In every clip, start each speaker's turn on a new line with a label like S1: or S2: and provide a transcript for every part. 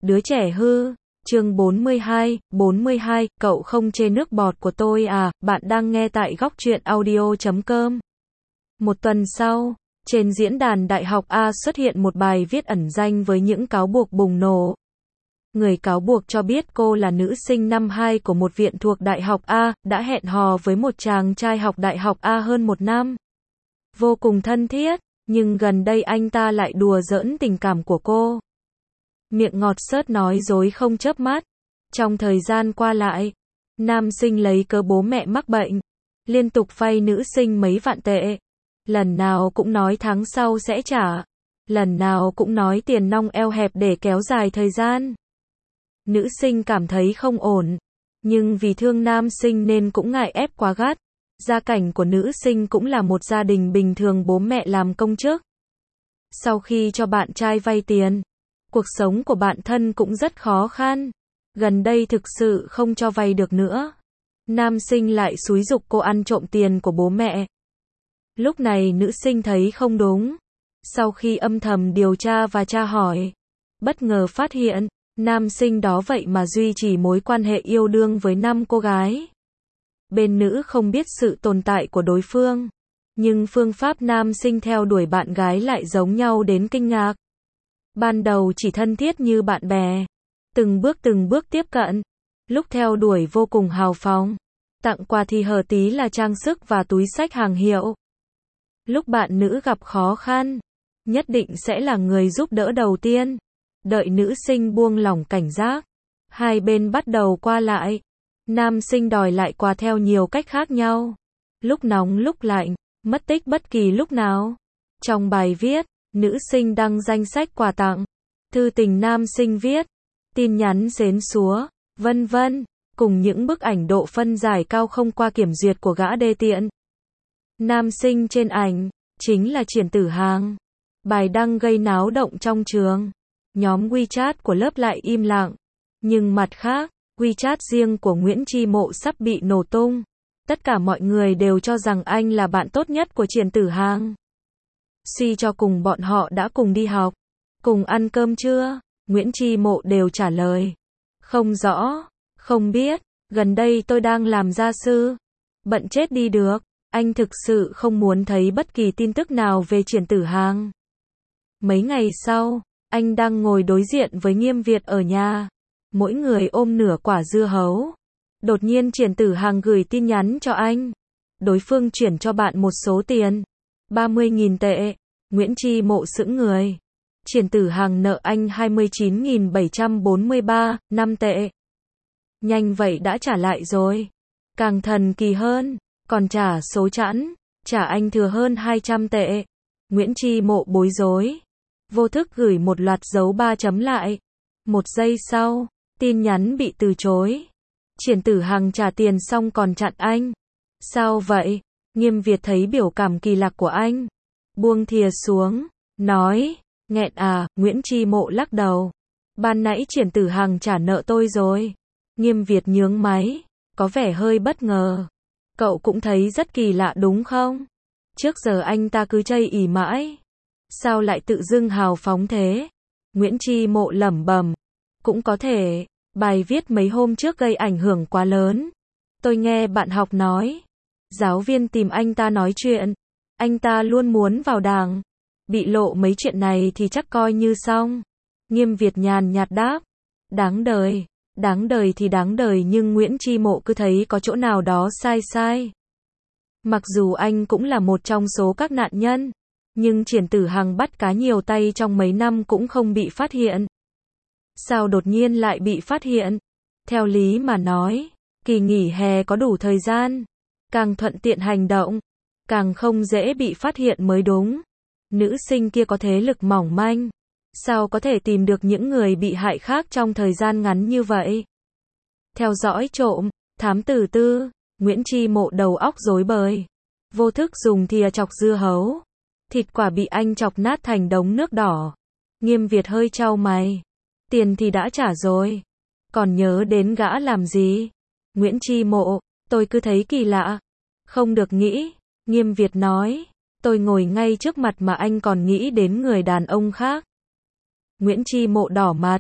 S1: Đứa trẻ hư. Chương 42, cậu không chê nước bọt của tôi à? Bạn đang nghe tại Góc Truyện Audio.com. Một tuần sau, trên diễn đàn Đại học A xuất hiện một bài viết ẩn danh với những cáo buộc bùng nổ. Người cáo buộc cho biết cô là nữ sinh năm 2 của một viện thuộc Đại học A, đã hẹn hò với một chàng trai học Đại học A hơn một năm. Vô cùng thân thiết, nhưng gần đây anh ta lại đùa giỡn tình cảm của cô. Miệng ngọt xớt nói dối không chớp mắt. Trong thời gian qua lại, nam sinh lấy cớ bố mẹ mắc bệnh, liên tục vay nữ sinh mấy vạn tệ. Lần nào cũng nói tháng sau sẽ trả. Lần nào cũng nói tiền nong eo hẹp để kéo dài thời gian. Nữ sinh cảm thấy không ổn, nhưng vì thương nam sinh nên cũng ngại ép quá gắt. Gia cảnh của nữ sinh cũng là một gia đình bình thường, bố mẹ làm công chức. Sau khi cho bạn trai vay tiền, cuộc sống của bạn thân cũng rất khó khăn. Gần đây thực sự không cho vay được nữa. Nam sinh lại xúi giục cô ăn trộm tiền của bố mẹ. Lúc này nữ sinh thấy không đúng. Sau khi âm thầm điều tra và tra hỏi, bất ngờ phát hiện, nam sinh đó vậy mà duy trì mối quan hệ yêu đương với 5 cô gái. Bên nữ không biết sự tồn tại của đối phương, nhưng phương pháp nam sinh theo đuổi bạn gái lại giống nhau đến kinh ngạc. Ban đầu chỉ thân thiết như bạn bè, từng bước tiếp cận, lúc theo đuổi vô cùng hào phóng, tặng quà thì hở tí là trang sức và túi xách hàng hiệu. Lúc bạn nữ gặp khó khăn, nhất định sẽ là người giúp đỡ đầu tiên. Đợi nữ sinh buông lỏng cảnh giác, hai bên bắt đầu qua lại. Nam sinh đòi lại quà theo nhiều cách khác nhau, lúc nóng lúc lạnh, mất tích bất kỳ lúc nào. Trong bài viết, nữ sinh đăng danh sách quà tặng, thư tình nam sinh viết, tin nhắn xến xúa, vân vân, cùng những bức ảnh độ phân giải cao không qua kiểm duyệt của gã đê tiện. Nam sinh trên ảnh, chính là Triển Tử Hàng. Bài đăng gây náo động trong trường. Nhóm WeChat của lớp lại im lặng. Nhưng mặt khác, WeChat riêng của Nguyễn Chi Mộ sắp bị nổ tung. Tất cả mọi người đều cho rằng anh là bạn tốt nhất của Triển Tử Hàng. Suy cho cùng bọn họ đã cùng đi học, cùng ăn cơm trưa. Nguyễn Chi Mộ đều trả lời, không rõ, không biết, gần đây tôi đang làm gia sư, bận chết đi được. Anh thực sự không muốn thấy bất kỳ tin tức nào về Triển Tử Hàng. Mấy ngày sau, anh đang ngồi đối diện với Nghiêm Việt ở nhà, mỗi người ôm nửa quả dưa hấu. Đột nhiên Triển Tử Hàng gửi tin nhắn cho anh. Đối phương chuyển cho bạn một số tiền, 30.000 tệ. Nguyễn Chi Mộ sững người. Triển Tử Hàng nợ anh 29.743 5 tệ. Nhanh vậy đã trả lại rồi. Càng thần kỳ hơn, còn trả số chẵn, trả anh thừa hơn 200 tệ. Nguyễn Chi Mộ bối rối, vô thức gửi một loạt dấu 3 chấm lại. Một giây sau, tin nhắn bị từ chối. Triển Tử Hàng trả tiền xong còn chặn anh. Sao vậy? Nghiêm Việt thấy biểu cảm kỳ lạ của anh, buông thìa xuống, nói, nghẹn à? Nguyễn Chi Mộ lắc đầu. Ban nãy Triển Tử Hàng trả nợ tôi rồi. Nghiêm Việt nhướng máy, có vẻ hơi bất ngờ. Cậu cũng thấy rất kỳ lạ đúng không? Trước giờ anh ta cứ chây ỳ mãi. Sao lại tự dưng hào phóng thế? Nguyễn Chi Mộ lẩm bẩm. Cũng có thể, bài viết mấy hôm trước gây ảnh hưởng quá lớn. Tôi nghe bạn học nói, giáo viên tìm anh ta nói chuyện. Anh ta luôn muốn vào đảng. Bị lộ mấy chuyện này thì chắc coi như xong. Nghiêm Việt nhàn nhạt đáp. Đáng đời. Đáng đời thì đáng đời, nhưng Nguyễn Chi Mộ cứ thấy có chỗ nào đó sai sai. Mặc dù anh cũng là một trong số các nạn nhân, nhưng Triển Tử Hàng bắt cá nhiều tay trong mấy năm cũng không bị phát hiện. Sao đột nhiên lại bị phát hiện? Theo lý mà nói, kỳ nghỉ hè có đủ thời gian, càng thuận tiện hành động, càng không dễ bị phát hiện mới đúng. Nữ sinh kia có thế lực mỏng manh, sao có thể tìm được những người bị hại khác trong thời gian ngắn như vậy? Theo dõi trộm, thám tử tư, Nguyễn Chi Mộ đầu óc rối bời, vô thức dùng thìa chọc dưa hấu. Thịt quả bị anh chọc nát thành đống nước đỏ. Nghiêm Việt hơi chau mày. Tiền thì đã trả rồi, còn nhớ đến gã làm gì? Nguyễn Chi Mộ, tôi cứ thấy kỳ lạ. Không được nghĩ. Nghiêm Việt nói, tôi ngồi ngay trước mặt mà anh còn nghĩ đến người đàn ông khác. Nguyễn Chi Mộ đỏ mặt,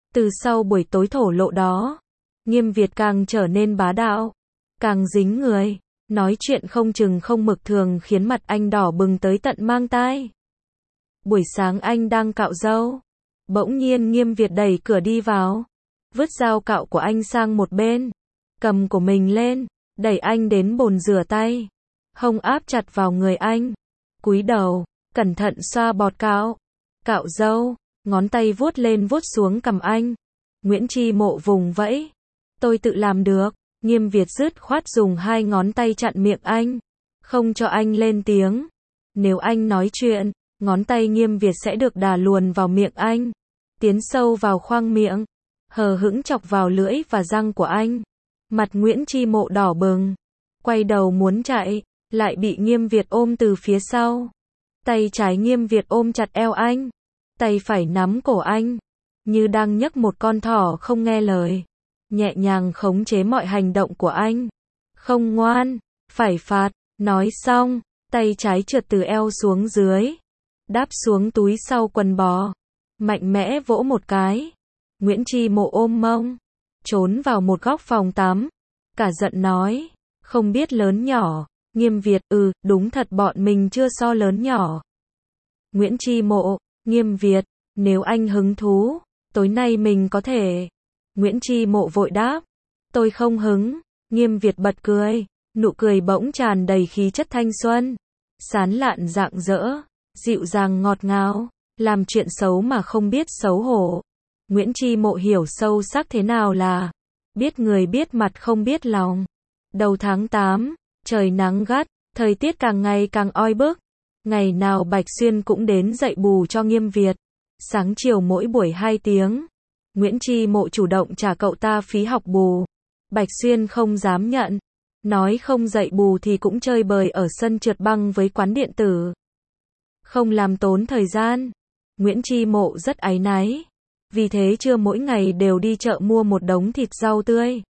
S1: Từ sau buổi tối thổ lộ đó, Nghiêm Việt càng trở nên bá đạo, càng dính người, nói chuyện không chừng không mực thường khiến mặt anh đỏ bừng tới tận mang tai. Buổi sáng anh đang cạo râu, bỗng nhiên Nghiêm Việt đẩy cửa đi vào, vứt dao cạo của anh sang một bên, cầm của mình lên, đẩy anh đến bồn rửa tay, hông áp chặt vào người anh, cúi đầu, cẩn thận xoa bọt cạo, cạo râu, ngón tay vuốt lên vuốt xuống cằm anh. Nguyễn Chi Mộ vùng vẫy, tôi tự làm được. Nghiêm Việt dứt khoát dùng 2 ngón tay chặn miệng anh, không cho anh lên tiếng. Nếu anh nói chuyện, ngón tay Nghiêm Việt sẽ được đà luồn vào miệng anh, tiến sâu vào khoang miệng, hờ hững chọc vào lưỡi và răng của anh. Mặt Nguyễn Chi Mộ đỏ bừng, quay đầu muốn chạy, lại bị Nghiêm Việt ôm từ phía sau. Tay trái Nghiêm Việt ôm chặt eo anh, tay phải nắm cổ anh, như đang nhấc một con thỏ không nghe lời, nhẹ nhàng khống chế mọi hành động của anh. Không ngoan, phải phạt. Nói xong, tay trái trượt từ eo xuống dưới, đáp xuống túi sau quần bò, mạnh mẽ vỗ một cái. Nguyễn Chi Mộ ôm mông, trốn vào một góc phòng tắm, cả giận nói, không biết lớn nhỏ. Nghiêm Việt, đúng thật bọn mình chưa so lớn nhỏ. Nguyễn Chi Mộ, Nghiêm Việt, nếu anh hứng thú, tối nay mình có thể. Nguyễn Chi Mộ vội đáp, tôi không hứng. Nghiêm Việt bật cười, nụ cười bỗng tràn đầy khí chất thanh xuân, sán lạn rạng rỡ, dịu dàng ngọt ngào, làm chuyện xấu mà không biết xấu hổ. Nguyễn Chi Mộ hiểu sâu sắc thế nào là biết người biết mặt không biết lòng. Đầu tháng 8, trời nắng gắt, thời tiết càng ngày càng oi bức. Ngày nào Bạch Xuyên cũng đến dạy bù cho Nghiêm Việt, sáng chiều mỗi buổi 2 tiếng. Nguyễn Chi Mộ chủ động trả cậu ta phí học bù. Bạch Xuyên không dám nhận, nói không dạy bù thì cũng chơi bời ở sân trượt băng với quán điện tử, không làm tốn thời gian. Nguyễn Chi Mộ rất áy náy, vì thế trưa mỗi ngày đều đi chợ mua một đống thịt rau tươi,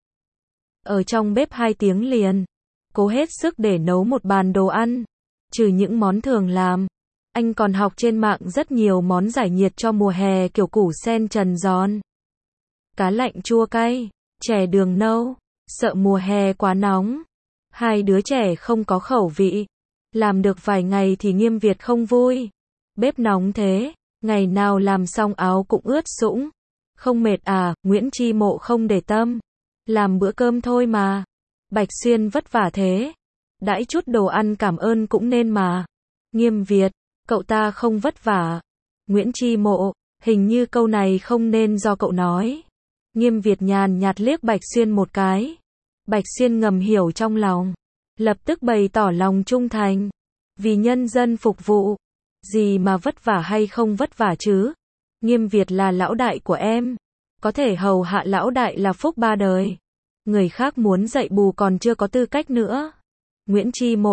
S1: ở trong bếp 2 tiếng liền, cố hết sức để nấu một bàn đồ ăn. Trừ những món thường làm, anh còn học trên mạng rất nhiều món giải nhiệt cho mùa hè kiểu củ sen trần giòn, cá lạnh chua cay, chè đường nâu. Sợ mùa hè quá nóng, 2 đứa trẻ không có khẩu vị, làm được vài ngày thì Nghiêm Việt không vui. Bếp nóng thế, ngày nào làm xong áo cũng ướt sũng. Không mệt à? Nguyễn Chi Mộ không để tâm, làm bữa cơm thôi mà. Bạch Xuyên vất vả thế, đãi chút đồ ăn cảm ơn cũng nên mà. Nghiêm Việt, cậu ta không vất vả. Nguyễn Chi Mộ, hình như câu này không nên do cậu nói. Nghiêm Việt nhàn nhạt liếc Bạch Xuyên một cái. Bạch Xuyên ngầm hiểu trong lòng, lập tức bày tỏ lòng trung thành, vì nhân dân phục vụ. Gì mà vất vả hay không vất vả chứ? Nghiêm Việt là lão đại của em, có thể hầu hạ lão đại là phúc 3 đời. Người khác muốn dạy bù còn chưa có tư cách nữa. Nguyễn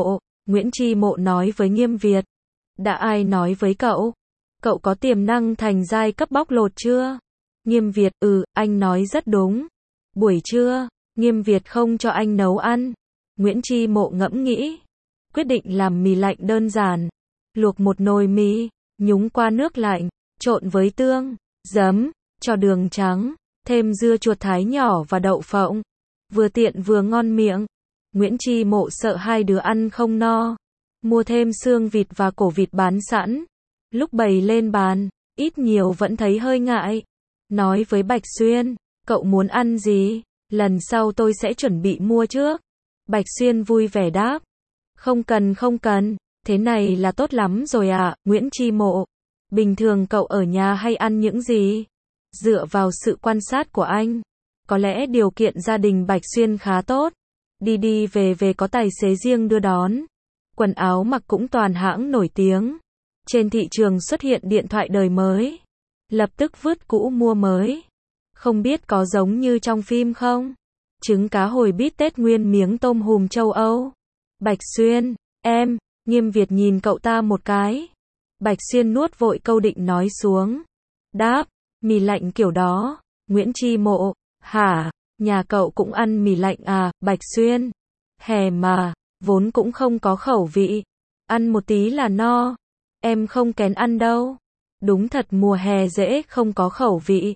S1: Chi Mộ nói với Nghiêm Việt, đã ai nói với cậu? Cậu có tiềm năng thành giai cấp bóc lột chưa? Nghiêm Việt, anh nói rất đúng. Buổi trưa, Nghiêm Việt không cho anh nấu ăn. Nguyễn Chi Mộ ngẫm nghĩ, quyết định làm mì lạnh đơn giản. Luộc một nồi mì, nhúng qua nước lạnh, trộn với tương, giấm, cho đường trắng, thêm dưa chuột thái nhỏ và đậu phộng. Vừa tiện vừa ngon miệng. Nguyễn Chi Mộ sợ 2 đứa ăn không no, mua thêm xương vịt và cổ vịt bán sẵn. Lúc bày lên bàn, ít nhiều vẫn thấy hơi ngại. Nói với Bạch Xuyên, cậu muốn ăn gì? Lần sau tôi sẽ chuẩn bị mua trước. Bạch Xuyên vui vẻ đáp, không cần, thế này là tốt lắm rồi ạ. Nguyễn Chi Mộ, bình thường cậu ở nhà hay ăn những gì? Dựa vào sự quan sát của anh, có lẽ điều kiện gia đình Bạch Xuyên khá tốt. Đi về có tài xế riêng đưa đón. Quần áo mặc cũng toàn hãng nổi tiếng. Trên thị trường xuất hiện điện thoại đời mới, lập tức vứt cũ mua mới. Không biết có giống như trong phim không? Trứng cá hồi bít tết nguyên miếng tôm hùm châu Âu. Bạch Xuyên, em. Nghiêm Việt nhìn cậu ta một cái. Bạch Xuyên nuốt vội câu định nói xuống. Đáp, mì lạnh kiểu đó. Nguyễn Chi Mộ, hả? Nhà cậu cũng ăn mì lạnh à? Bạch Xuyên, hè mà, vốn cũng không có khẩu vị. Ăn một tí là no. Em không kén ăn đâu. Đúng thật mùa hè dễ không có khẩu vị.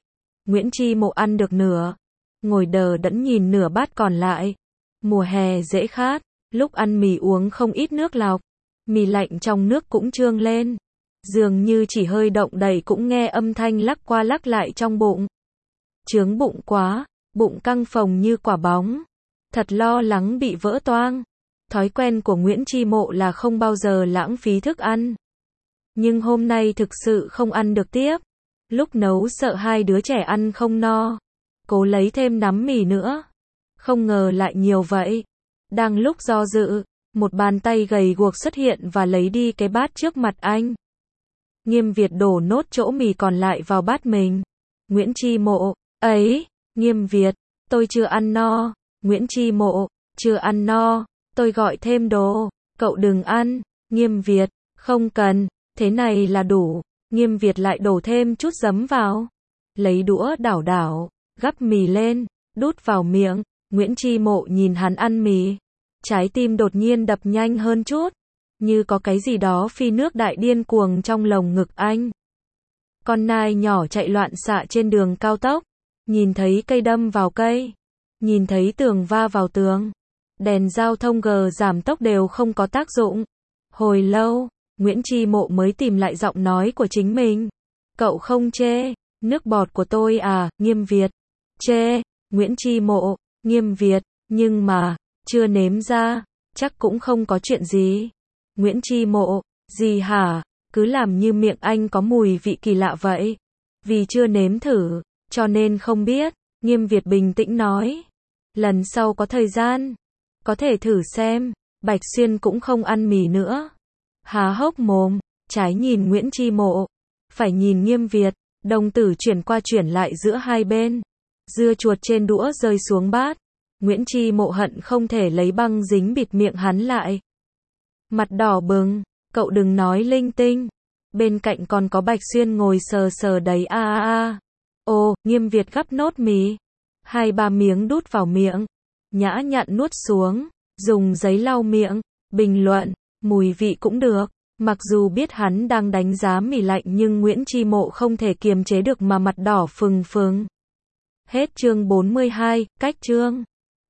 S1: Nguyễn Chi Mộ ăn được nửa, ngồi đờ đẫn nhìn nửa bát còn lại. Mùa hè dễ khát, lúc ăn mì uống không ít nước lọc, mì lạnh trong nước cũng trương lên. Dường như chỉ hơi động đậy cũng nghe âm thanh lắc qua lắc lại trong bụng. Chướng bụng quá, bụng căng phồng như quả bóng. Thật lo lắng bị vỡ toang. Thói quen của Nguyễn Chi Mộ là không bao giờ lãng phí thức ăn. Nhưng hôm nay thực sự không ăn được tiếp. Lúc nấu sợ hai đứa trẻ ăn không no. Cố lấy thêm nắm mì nữa. Không ngờ lại nhiều vậy. Đang lúc do dự, một bàn tay gầy guộc xuất hiện và lấy đi cái bát trước mặt anh. Nghiêm Việt đổ nốt chỗ mì còn lại vào bát mình. Nguyễn Chi Mộ, ấy, Nghiêm Việt, tôi chưa ăn no. Nguyễn Chi Mộ, chưa ăn no, tôi gọi thêm đồ, cậu đừng ăn. Nghiêm Việt, không cần, thế này là đủ. Nghiêm Việt lại đổ thêm chút giấm vào. Lấy đũa đảo đảo, gắp mì lên, đút vào miệng. Nguyễn Chi Mộ nhìn hắn ăn mì. Trái tim đột nhiên đập nhanh hơn chút. Như có cái gì đó phi nước đại điên cuồng trong lồng ngực anh. Con nai nhỏ chạy loạn xạ trên đường cao tốc. Nhìn thấy cây đâm vào cây. Nhìn thấy tường va vào tường. Đèn giao thông gờ giảm tốc đều không có tác dụng. Hồi lâu, Nguyễn Chi Mộ mới tìm lại giọng nói của chính mình. Cậu không chê, nước bọt của tôi à, Nghiêm Việt. Chê, Nguyễn Chi Mộ, Nghiêm Việt, nhưng mà, chưa nếm ra, chắc cũng không có chuyện gì. Nguyễn Chi Mộ, gì hả, cứ làm như miệng anh có mùi vị kỳ lạ vậy. Vì chưa nếm thử, cho nên không biết. Nghiêm Việt bình tĩnh nói. Lần sau có thời gian, có thể thử xem. Bạch Xuyên cũng không ăn mì nữa. Há hốc mồm, trái nhìn Nguyễn Chi Mộ, phải nhìn Nghiêm Việt, đồng tử chuyển qua chuyển lại giữa hai bên. Dưa chuột trên đũa rơi xuống bát. Nguyễn Chi Mộ hận không thể lấy băng dính bịt miệng hắn lại. Mặt đỏ bừng, cậu đừng nói linh tinh. Bên cạnh còn có Bạch Xuyên ngồi sờ sờ đấy a. Ồ, Nghiêm Việt gắp nốt mì. 2-3 miếng đút vào miệng. Nhã nhặn nuốt xuống, dùng giấy lau miệng, bình luận, mùi vị cũng được. Mặc dù biết hắn đang đánh giá mì lạnh nhưng Nguyễn Chi Mộ không thể kiềm chế được mà mặt đỏ phừng phừng. Hết chương 42, cách chương.